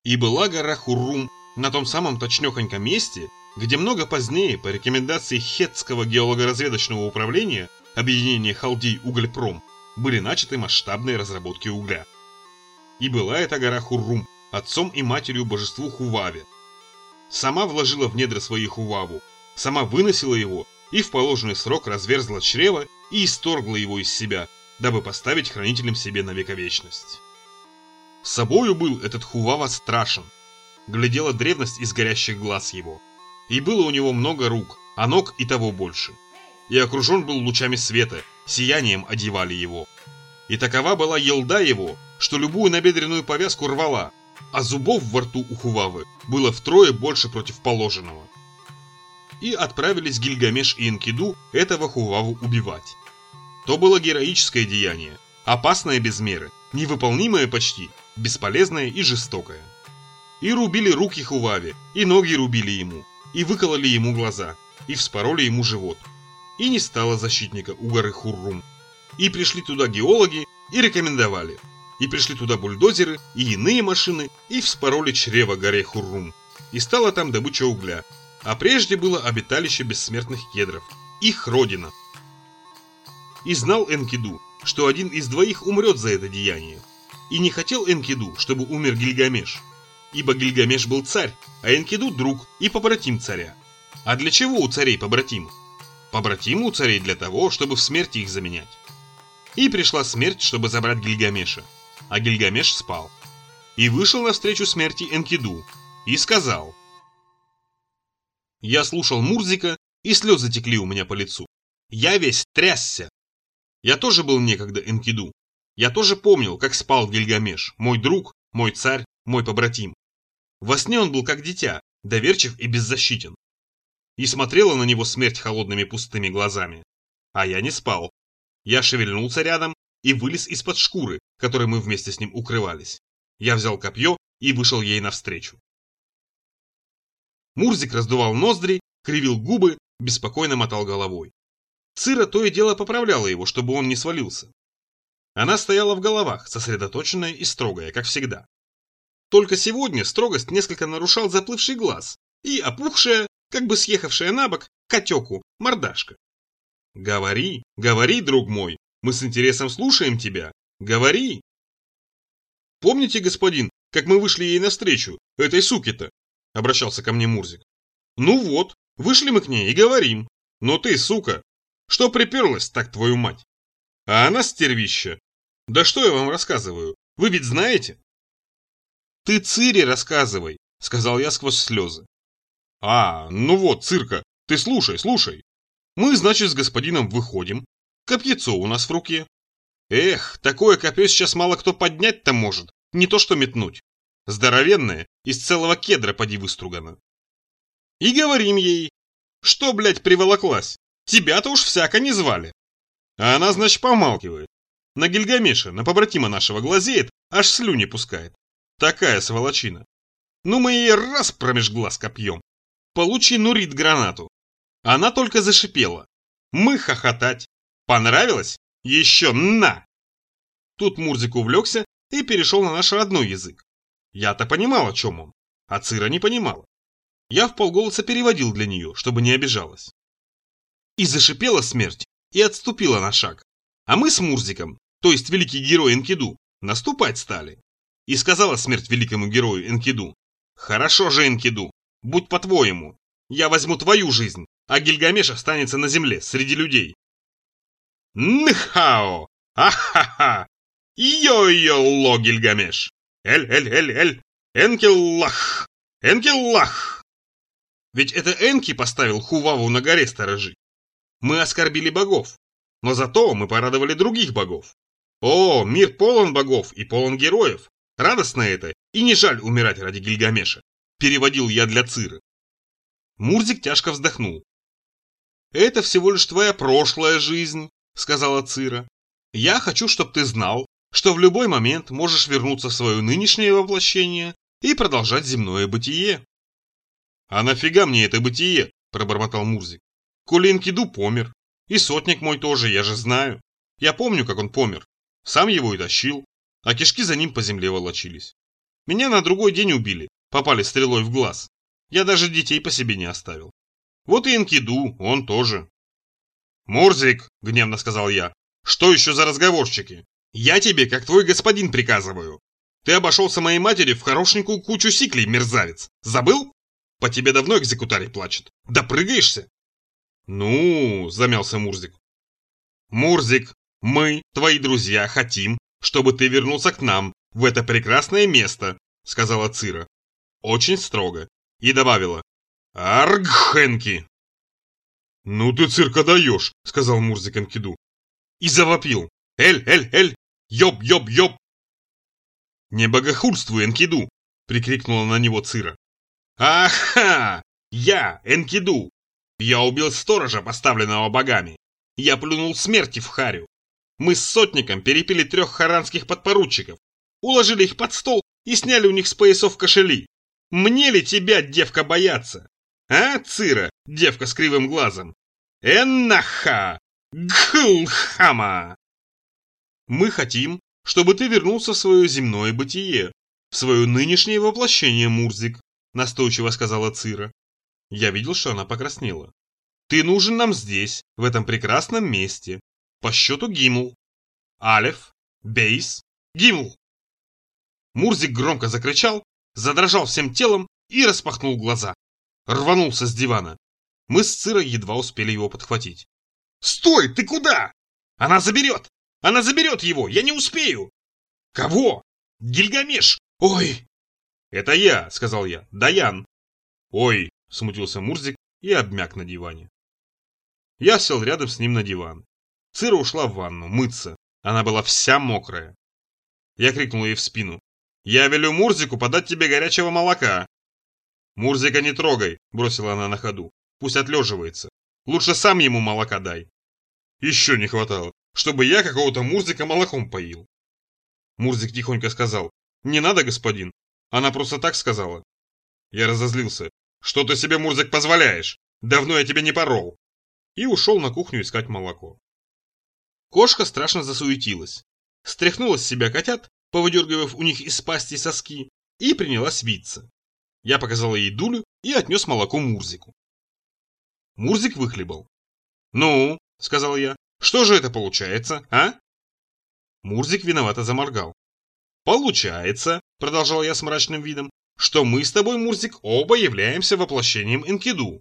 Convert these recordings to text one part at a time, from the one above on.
И была гора Хуррум на том самом точнёхоньком месте, где много позднее, по рекомендации Хеттского геолого-разведочного управления, объединения Халдей Угольпром, были начаты масштабные разработки угля. И была эта гора Хуррум отцом и матерью божеству Хуваве. Сама вложила в недра свои Хуваву, сама выносила его и в положенный срок разверзла чрево и исторгла его из себя, дабы поставить хранителем себе на вековечность. Собою был этот Хувава страшен. Глядела древность из горящих глаз его. И было у него много рук, а ног и того больше. И окружен был лучами света, сиянием одевали его. И такова была елда его, что любую набедренную повязку рвала, а зубов во рту у Хувавы было втрое больше против положенного. И отправились Гильгамеш и Энкиду этого Хуваву убивать. То было героическое деяние, опасное без меры, невыполнимое почти, бесполезное и жестокое. И рубили руки Хуваве, и ноги рубили ему, и выкололи ему глаза, и вспороли ему живот. И не стало защитника у горы Хуррум. И пришли туда геологи, и рекомендовали. И пришли туда бульдозеры, и иные машины, и вспороли чрево горе Хуррум. И стала там добыча угля. А прежде было обиталище бессмертных кедров, их родина. И знал Энкиду, что один из двоих умрет за это деяние. И не хотел Энкиду, чтобы умер Гильгамеш. Ибо Гильгамеш был царь, а Энкиду друг и побратим царя. А для чего у царей побратимы? Побратимы у царей для того, чтобы в смерти их заменять. И пришла смерть, чтобы забрать Гильгамеша. А Гильгамеш спал. И вышел навстречу смерти Энкиду. И сказал: я слушал Мурзика, и слезы текли у меня по лицу. Я весь трясся. Я тоже был некогда Энкиду. Я тоже помнил, как спал Гильгамеш, мой друг, мой царь, мой побратим. Во сне он был как дитя, доверчив и беззащитен. И смотрела на него смерть холодными пустыми глазами. А я не спал. Я шевельнулся рядом и вылез из-под шкуры, которой мы вместе с ним укрывались. Я взял копье и вышел ей навстречу. Мурзик раздувал ноздри, кривил губы, беспокойно мотал головой. Цира то и дело поправляла его, чтобы он не свалился. Она стояла в головах, сосредоточенная и строгая, как всегда. Только сегодня строгость несколько нарушал заплывший глаз и опухшая, как бы съехавшая на бок, к отеку, мордашка. «Говори, говори, друг мой, мы с интересом слушаем тебя. Говори!» «Помните, господин, как мы вышли ей навстречу, этой суке-то?» — обращался ко мне Мурзик. «Ну вот, вышли мы к ней и говорим. Но ты, сука, что приперлась так, твою мать? А она стервища. Да что я вам рассказываю, вы ведь знаете?» «Ты Цире рассказывай», — сказал я сквозь слезы. «А, ну вот, Цирка, ты слушай, слушай. Мы, значит, с господином выходим. Копьецо у нас в руке. Эх, такое копье сейчас мало кто поднять-то может, не то что метнуть. Здоровенное, из целого кедра поди выстругано. И говорим ей, что, блядь, приволоклась? Тебя-то уж всяко не звали. А она, значит, помалкивает. На Гильгамеша, на побратима нашего глазеет, аж слюни пускает. Такая сволочина. Ну мы ей раз промеж глаз копьем. Получи, Нурит, гранату. Она только зашипела. Мы хохотать. Понравилось? Еще на! Тут Мурзик увлекся и перешел на наш родной язык. Я-то понимал, о чем он, а Цира не понимала. Я вполголоса переводил для нее, чтобы не обижалась. И зашипела смерть, и отступила на шаг. А мы с Мурзиком, то есть великий герой Энкиду, наступать стали. И сказала смерть великому герою Энкиду: «Хорошо же, Энкиду, будь по-твоему, я возьму твою жизнь, а Гильгамеш останется на земле, среди людей». Нхао! Ахаха! Йо-йо-ло, Гильгамеш! Эль-эль-эль-эль! Энкиллах! Энкиллах! Ведь это Энки поставил Хуваву на горе сторожить. Мы оскорбили богов, но зато мы порадовали других богов. О, мир полон богов и полон героев. Радостно это, и не жаль умирать ради Гильгамеша. Переводил я для Циры. Мурзик тяжко вздохнул. «Это всего лишь твоя прошлая жизнь», — сказала Цира. «Я хочу, чтобы ты знал, что в любой момент можешь вернуться в свое нынешнее воплощение и продолжать земное бытие». «А нафига мне это бытие?» – пробормотал Мурзик. «Коли Энкиду помер. И сотник мой тоже, я же знаю. Я помню, как он помер. Сам его и тащил, а кишки за ним по земле волочились. Меня на другой день убили, попали стрелой в глаз. Я даже детей по себе не оставил. Вот и Энкиду, он тоже. «Мурзик», — гневно сказал я, — «что еще за разговорчики? Я тебе, как твой господин, приказываю. Ты обошелся моей матери в хорошенькую кучу сиклей, мерзавец. Забыл? По тебе давно экзекутарий плачет. Допрыгаешься?» «Ну», — замялся Мурзик. «Мурзик, мы, твои друзья, хотим, чтобы ты вернулся к нам, в это прекрасное место», — сказала Цира. Очень строго. И добавила: «Аргхенки!» «Ну ты, Цирка, даешь», — сказал Мурзик Энкиду. И завопил: «Эль! Ёб! «Не богохульствуй, Энкиду!» — прикрикнула на него Цира. «Аха! Я, Энкиду! Я убил сторожа, поставленного богами. Я плюнул смерти в харю. Мы с сотником перепили 3 харанских подпоручиков, уложили их под стол и сняли у них с поясов кошели. Мне ли тебя, девка, бояться? А, Цира, девка с кривым глазом? Эннаха! Гхлхама!» «Мы хотим, чтобы ты вернулся в свое земное бытие, в свое нынешнее воплощение, Мурзик», — настойчиво сказала Цира. Я видел, что она покраснела. «Ты нужен нам здесь, в этом прекрасном месте, по счету Гимл. Алеф, Бейс, Гимл!» Мурзик громко закричал, задрожал всем телом и распахнул глаза. Рванулся с дивана. Мы с Цирой едва успели его подхватить. «Стой, ты куда? Она заберет! Она заберет его! Я не успею!» «Кого? Гильгамеш! Ой!» «Это я», — сказал я, — «Даян». «Ой», — смутился Мурзик и обмяк на диване. Я сел рядом с ним на диван. Цира ушла в ванну мыться. Она была вся мокрая. Я крикнул ей в спину: «Я велю Мурзику подать тебе горячего молока». «Мурзика не трогай», — бросила она на ходу. «Пусть отлеживается. Лучше сам ему молока дай». Еще не хватало, чтобы я какого-то Мурзика молоком поил. Мурзик тихонько сказал: «Не надо, господин. Она просто так сказала». Я разозлился. «Что ты себе, Мурзик, позволяешь? Давно я тебя не порол». И ушел на кухню искать молоко. Кошка страшно засуетилась. Стряхнула с себя котят, повыдергивав у них из пасти соски, и принялась виться. Я показал ей дулю и отнес молоко Мурзику. Мурзик выхлебал. «Ну, — сказал я, — что же это получается, а?» Мурзик виновато заморгал. «Получается, — продолжал я с мрачным видом, — что мы с тобой, Мурзик, оба являемся воплощением Энкиду».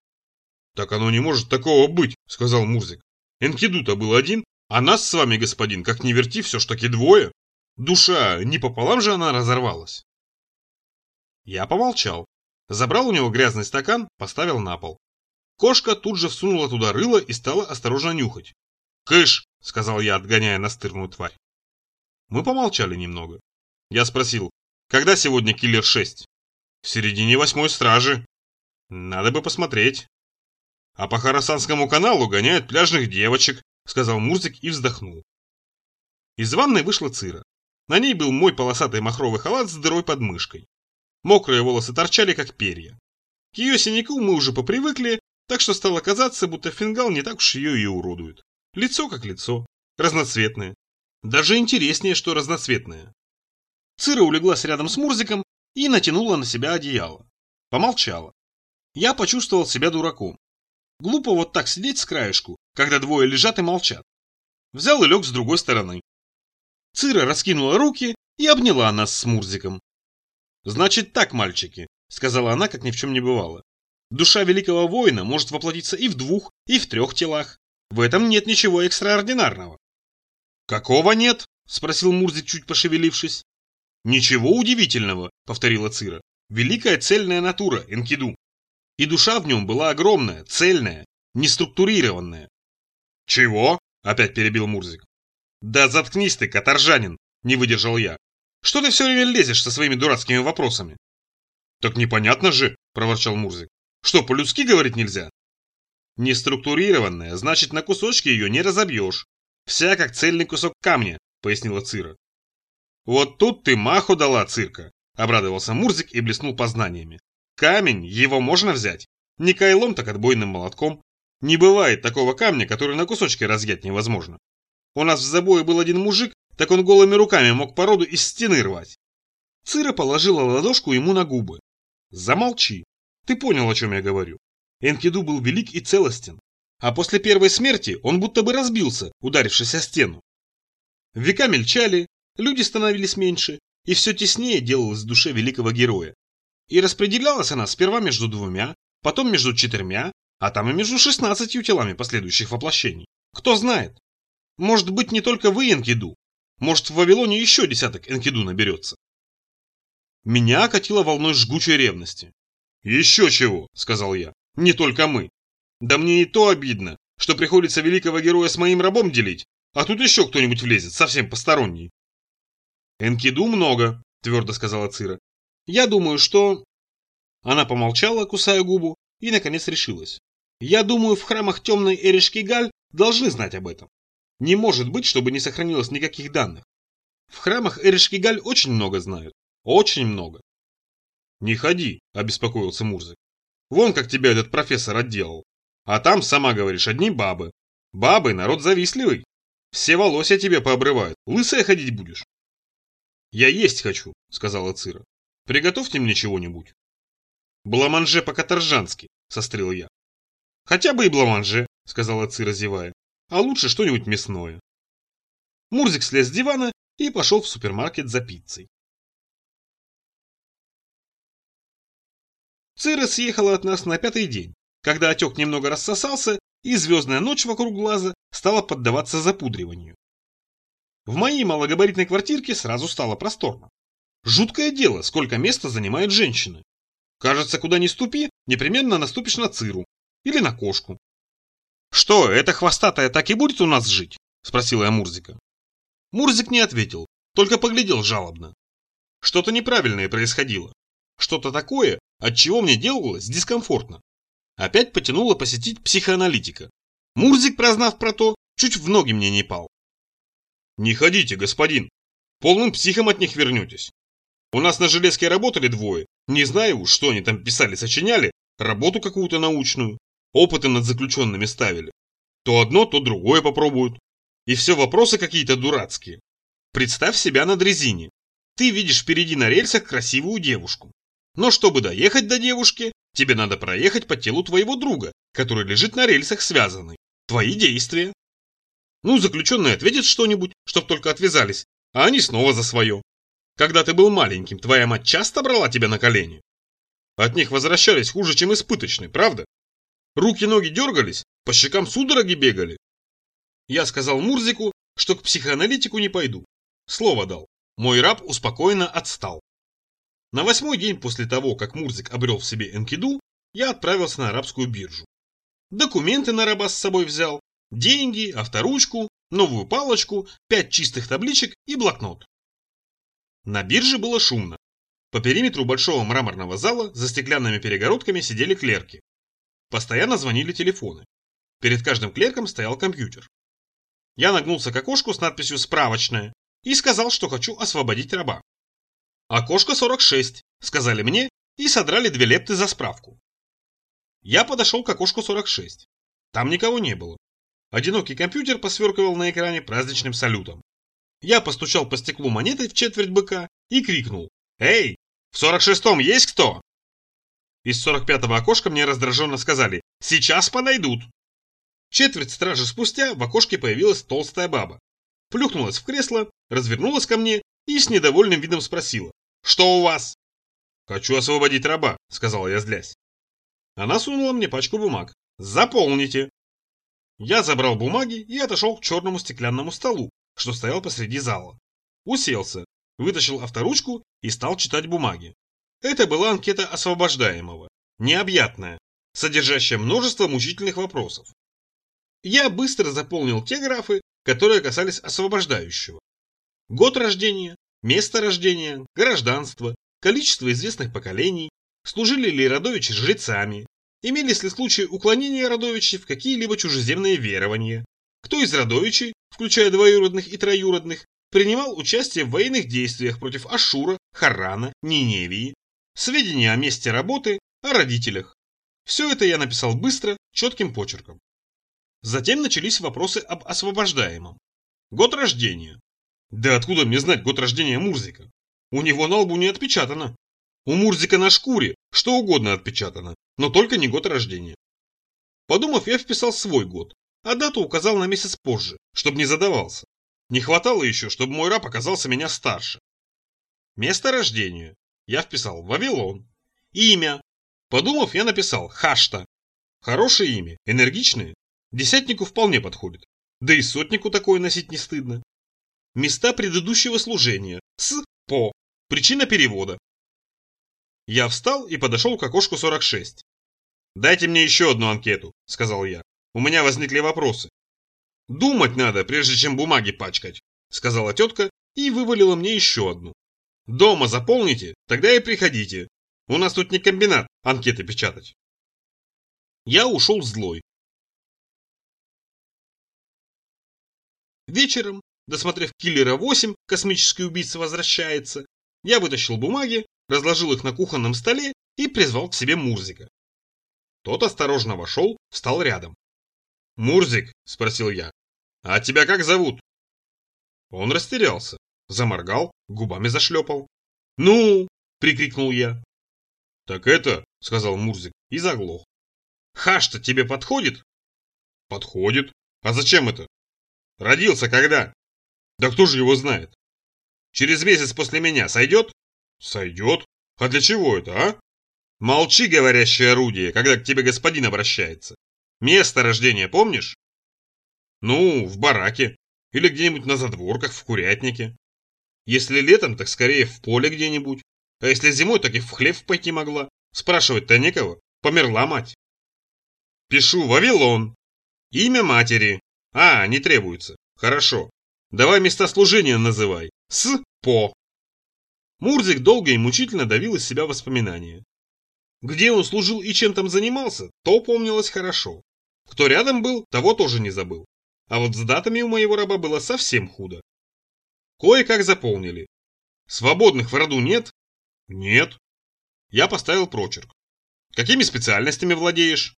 «Так оно не может такого быть, — сказал Мурзик. Энкиду-то был один, а нас с вами, господин, как ни верти, все ж таки двое. Душа, не пополам же она разорвалась». Я помолчал, забрал у него грязный стакан, поставил на пол. Кошка тут же всунула туда рыло и стала осторожно нюхать. «Кыш!» — сказал я, отгоняя настырную тварь. Мы помолчали немного. Я спросил: «Когда сегодня киллер 6?» «В середине 8-й стражи». «Надо бы посмотреть». «А по Харасанскому каналу гоняют пляжных девочек», — сказал Мурзик и вздохнул. Из ванной вышла Цира. На ней был мой полосатый махровый халат с дырой под мышкой. Мокрые волосы торчали, как перья. К ее синяку мы уже попривыкли, так что стало казаться, будто фингал не так уж ее и уродует. Лицо как лицо, разноцветное. Даже интереснее, что разноцветное. Цира улеглась рядом с Мурзиком и натянула на себя одеяло. Помолчала. Я почувствовал себя дураком. Глупо вот так сидеть с краешку, когда двое лежат и молчат. Взял и лег с другой стороны. Цира раскинула руки и обняла нас с Мурзиком. «Значит так, мальчики», — сказала она, как ни в чем не бывало. «Душа великого воина может воплотиться и в 2, и в 3 телах. В этом нет ничего экстраординарного». «Какого нет?» — спросил Мурзик, чуть пошевелившись. «Ничего удивительного», — повторила Цира. «Великая цельная натура, Энкиду. И душа в нем была огромная, цельная, неструктурированная». «Чего?» — опять перебил Мурзик. «Да заткнись ты, каторжанин!» — не выдержал я. «Что ты все время лезешь со своими дурацкими вопросами?» «Так непонятно же!» — проворчал Мурзик. «Что, по-людски говорить нельзя?» «Неструктурированная, значит, на кусочки ее не разобьешь. Вся как цельный кусок камня», — пояснила Цира. «Вот тут ты маху дала, Цирка!» — обрадовался Мурзик и блеснул познаниями. «Камень, его можно взять. Не кайлом, так отбойным молотком. Не бывает такого камня, который на кусочки разъять невозможно. У нас в забое был один мужик, так он голыми руками мог породу из стены рвать. Цира положила ладошку ему на губы. Замолчи. Ты понял, о чем я говорю. Энкиду был велик и целостен. А после первой смерти он будто бы разбился, ударившись о стену. Века мельчали, люди становились меньше, и все теснее делалось в душе великого героя. И распределялась она сперва между 2, потом между 4, а там и между 16 телами последующих воплощений. Кто знает? Может быть, не только вы Энкиду. Может, в Вавилоне еще десяток Энкиду наберется. Меня окатило волной жгучей ревности. «Еще чего», — сказал я, — «не только мы. Да мне и то обидно, что приходится великого героя с моим рабом делить, а тут еще кто-нибудь влезет, совсем посторонний». «Энкиду много», — твердо сказала Цира. «Я думаю, что...» Она помолчала, кусая губу, и, наконец, решилась. «Я думаю, в храмах темной Эришкигаль должны знать об этом. Не может быть, чтобы не сохранилось никаких данных. В храмах Эришкигаль очень много знают. Очень много». «Не ходи», — обеспокоился Мурзик. «Вон как тебя этот профессор отделал. А там, сама говоришь, одни бабы. Бабы — народ завистливый. Все волосы тебе пообрывают. Лысая ходить будешь». «Я есть хочу», — сказала Цира. «Приготовьте мне чего-нибудь». «Бламанже по-каторжански», — сострил я. «Хотя бы и бламанже», — сказала Цира, зевая. «А лучше что-нибудь мясное». Мурзик слез с дивана и пошел в супермаркет за пиццей. Цира съехала от нас на 5-й день, когда отек немного рассосался, и звездная ночь вокруг глаза стала поддаваться запудриванию. В моей малогабаритной квартирке сразу стало просторно. Жуткое дело, сколько места занимают женщины. Кажется, куда ни ступи, непременно наступишь на Циру или на кошку. «Что, эта хвостатая так и будет у нас жить?» – спросила я Мурзика. Мурзик не ответил, только поглядел жалобно. Что-то неправильное происходило. Что-то такое, от чего мне делалось дискомфортно. Опять потянуло посетить психоаналитика. Мурзик, прознав про то, чуть в ноги мне не пал. «Не ходите, господин. Полным психом от них вернетесь. У нас на железке работали 2. Не знаю уж, что они там писали-сочиняли, работу какую-то научную. Опыты над заключенными ставили. То одно, то другое попробуют. И все вопросы какие-то дурацкие. Представь себя на дрезине. Ты видишь впереди на рельсах красивую девушку. Но чтобы доехать до девушки, тебе надо проехать по телу твоего друга, который лежит на рельсах связанный. Твои действия. Ну, заключенные ответят что-нибудь, чтоб только отвязались, а они снова за свое. Когда ты был маленьким, твоя мать часто брала тебя на колени? От них возвращались хуже, чем испыточные, правда? Руки-ноги дергались, по щекам судороги бегали. Я сказал Мурзику, что к психоаналитику не пойду. Слово дал. Мой раб успокоенно отстал. На 8-й день после того, как Мурзик обрел в себе Энкиду, я отправился на арабскую биржу. Документы на раба с собой взял, деньги, авторучку, новую палочку, 5 чистых табличек и блокнот. На бирже было шумно. По периметру большого мраморного зала за стеклянными перегородками сидели клерки. Постоянно звонили телефоны. Перед каждым клерком стоял компьютер. Я нагнулся к окошку с надписью «Справочная» и сказал, что хочу освободить раба. «Окошко 46», сказали мне и содрали 2 лепты за справку. Я подошел к окошку 46. Там никого не было. Одинокий компьютер посверкивал на экране праздничным салютом. Я постучал по стеклу монетой в четверть быка и крикнул: «Эй, в 46-м есть кто?» Из 45-го окошка мне раздраженно сказали: «Сейчас подойдут». Четверть стражи спустя в окошке появилась толстая баба. Плюхнулась в кресло, развернулась ко мне и с недовольным видом спросила: «Что у вас?» «Хочу освободить раба», — сказал я, злясь. Она сунула мне пачку бумаг. «Заполните». Я забрал бумаги и отошел к черному стеклянному столу, что стоял посреди зала. Уселся, вытащил авторучку и стал читать бумаги. Это была анкета освобождаемого, необъятная, содержащая множество мучительных вопросов. Я быстро заполнил те графы, которые касались освобождающего. Год рождения, место рождения, гражданство, количество известных поколений, служили ли родовичи жрецами, имелись ли случаи уклонения родовичей в какие-либо чужеземные верования, кто из родовичей, включая двоюродных и троюродных, принимал участие в военных действиях против Ашура, Харрана, Ниневии, сведения о месте работы, о родителях. Все это я написал быстро, четким почерком. Затем начались вопросы об освобождаемом. Год рождения. Да откуда мне знать год рождения Мурзика? У него на лбу не отпечатано. У Мурзика на шкуре что угодно отпечатано, но только не год рождения. Подумав, я вписал свой год, а дату указал на месяц позже, чтобы не задавался. Не хватало еще, чтобы мой раб оказался меня старше. Место рождения. Я вписал Вавилон. Имя. Подумав, я написал Хашта. Хорошее имя, энергичное. Десятнику вполне подходит. Да и сотнику такое носить не стыдно. Места предыдущего служения. По. Причина перевода. Я встал и подошел к окошку 46. «Дайте мне еще одну анкету», — сказал я. «У меня возникли вопросы». «Думать надо, прежде чем бумаги пачкать», — сказала тетка и вывалила мне еще одну. «Дома заполните, тогда и приходите. У нас тут не комбинат анкеты печатать». Я ушел злой. Вечером, досмотрев «Киллера 8», космический убийца возвращается, я вытащил бумаги, разложил их на кухонном столе и призвал к себе Мурзика. Тот осторожно вошел, встал рядом. «Мурзик», — спросил я, — «а тебя как зовут?» Он растерялся, заморгал, губами зашлепал. «Ну!» — прикрикнул я. «Так это», — сказал Мурзик и заглох. «Хаш-то тебе подходит?» «Подходит. А зачем это?» «Родился когда?» «Да кто же его знает?» «Через месяц после меня сойдет?» «Сойдет. А для чего это, а?» «Молчи, говорящее орудие, когда к тебе господин обращается. Место рождения помнишь?» «Ну, в бараке. Или где-нибудь на задворках, в курятнике. Если летом, так скорее в поле где-нибудь. А если зимой, так и в хлев пойти могла. Спрашивать-то некого. Померла мать». «Пишу Вавилон. Имя матери. А, не требуется. Хорошо. Давай места служения называй. По». Мурзик долго и мучительно давил из себя воспоминания. Где он служил и чем там занимался, то помнилось хорошо. Кто рядом был, того тоже не забыл. А вот с датами у моего раба было совсем худо. Кое-как заполнили. Свободных в роду нет? Нет. Я поставил прочерк. Какими специальностями владеешь?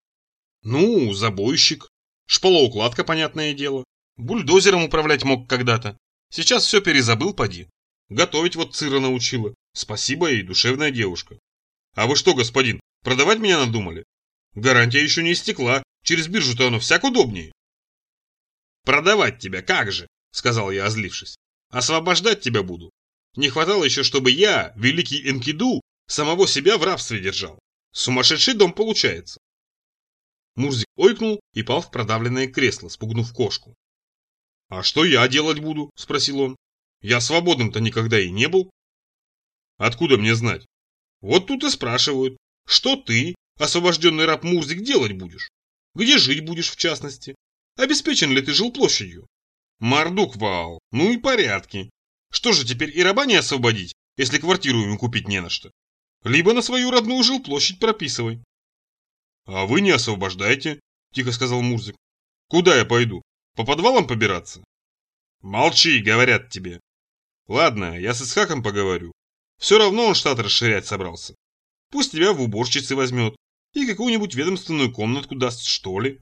Ну, забойщик. Шпалоукладка, понятное дело. Бульдозером управлять мог когда-то. Сейчас все перезабыл, поди. Готовить вот Цира научила. Спасибо ей, душевная девушка. А вы что, господин, продавать меня надумали? Гарантия еще не истекла. Через биржу-то оно всяк удобнее. Продавать тебя как же, сказал я, озлившись. Освобождать тебя буду. Не хватало еще, чтобы я, великий Энкиду, самого себя в рабстве держал. Сумасшедший дом получается. Мурзик ойкнул и пал в продавленное кресло, спугнув кошку. «А что я делать буду?» – спросил он. «Я свободным-то никогда и не был». «Откуда мне знать?» «Вот тут и спрашивают, что ты, освобожденный раб Мурзик, делать будешь? Где жить будешь в частности? Обеспечен ли ты жилплощадью?» «Мардук вал, ну и порядки. Что же теперь и раба не освободить, если квартиру ему купить не на что? Либо на свою родную жилплощадь прописывай». «А вы не освобождайте», – тихо сказал Мурзик. «Куда я пойду? По подвалам побираться?» «Молчи, говорят тебе». «Ладно, я с Исхаком поговорю. Все равно он штат расширять собрался. Пусть тебя в уборщицы возьмет и какую-нибудь ведомственную комнатку даст, что ли».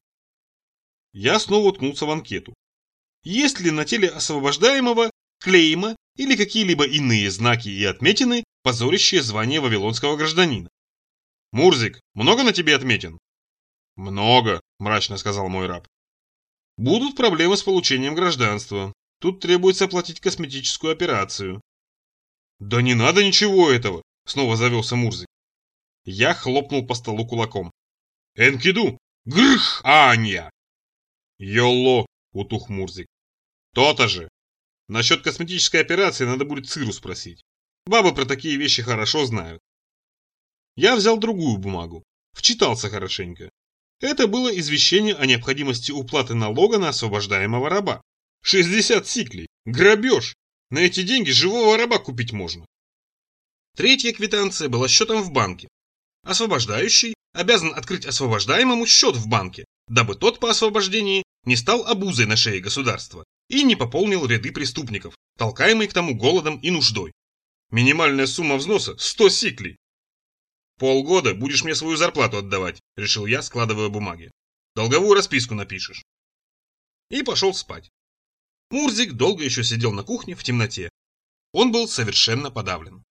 Я снова уткнулся в анкету. Есть ли на теле освобождаемого клейма или какие-либо иные знаки и отметины, позорящие звание вавилонского гражданина? «Мурзик, много на тебе отметин?» «Много», – мрачно сказал мой раб. «Будут проблемы с получением гражданства. Тут требуется оплатить косметическую операцию». «Да не надо ничего этого», – снова завелся Мурзик. Я хлопнул по столу кулаком. «Энкиду! Грх, Анья!» «Йолло!» – утух Мурзик. «То-то же! Насчет косметической операции надо будет Циру спросить. Бабы про такие вещи хорошо знают». Я взял другую бумагу, вчитался хорошенько. Это было извещение о необходимости уплаты налога на освобождаемого раба. 60 сиклей! Грабеж! На эти деньги живого раба купить можно. Третья квитанция была счетом в банке. Освобождающий обязан открыть освобождаемому счет в банке, дабы тот по освобождении не стал обузой на шее государства и не пополнил ряды преступников, толкаемые к тому голодом и нуждой. Минимальная сумма взноса – 100 сиклей. «Полгода будешь мне свою зарплату отдавать», – решил я, складывая бумаги. «Долговую расписку напишешь». И пошел спать. Мурзик долго еще сидел на кухне в темноте. Он был совершенно подавлен.